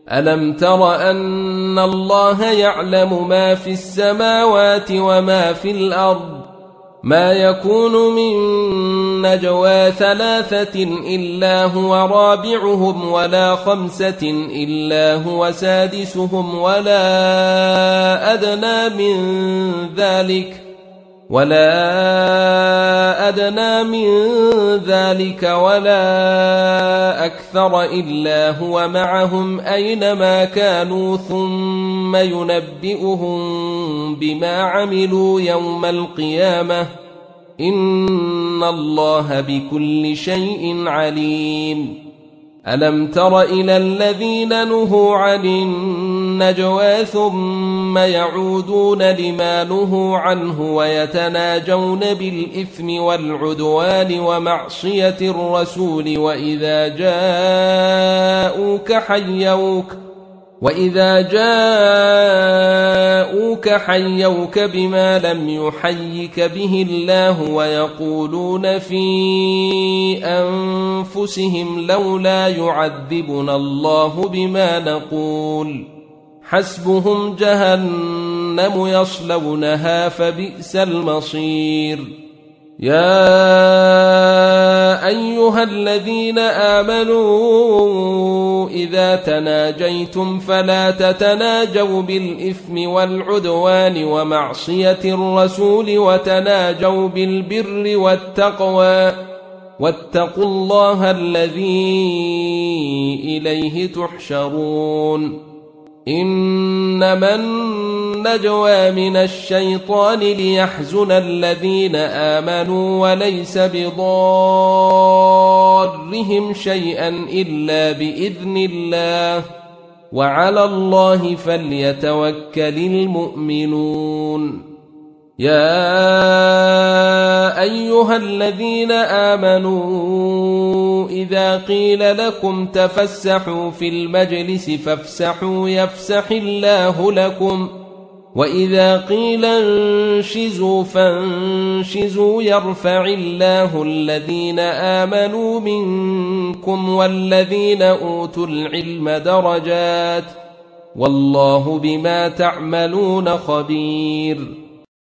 ألم تر أن الله يعلم ما في السماوات وما في الأرض ما يكون من نجوى 3 إلا هو رابعهم ولا 5 إلا هو سادسهم ولا أدنى من ذلك ولا أكثر إلا هو معهم أينما كانوا ثم ينبئهم بما عملوا يوم القيامة إن الله بكل شيء عليم. ألم تر إلى الذين نهوا عن النجوى ثم يعودون لما نهوا عنه ويتناجون بالإثم والعدوان ومعصية الرسول وإذا جاءوك حيوك بما لم يحيك به الله ويقولون في أنفسهم لولا يعذبنا الله بما نقول حسبهم جهنم يصلونها فبئس المصير. يا أيها الذين آمنوا إذا تناجيتم فلا تتناجوا بالإثم والعدوان ومعصية الرسول وتناجوا بالبر والتقوى واتقوا الله الذي إليه تحشرون. إنما النجوى من الشيطان ليحزن الذين آمنوا وليس بضارهم شيئا إلا بإذن الله وعلى الله فليتوكل المؤمنون. يا أيها الذين آمنوا إذا قيل لكم تفسحوا في المجلس فافسحوا يفسح الله لكم وإذا قيل انشزوا فانشزوا يرفع الله الذين آمنوا منكم والذين أوتوا العلم درجات والله بما تعملون خبير.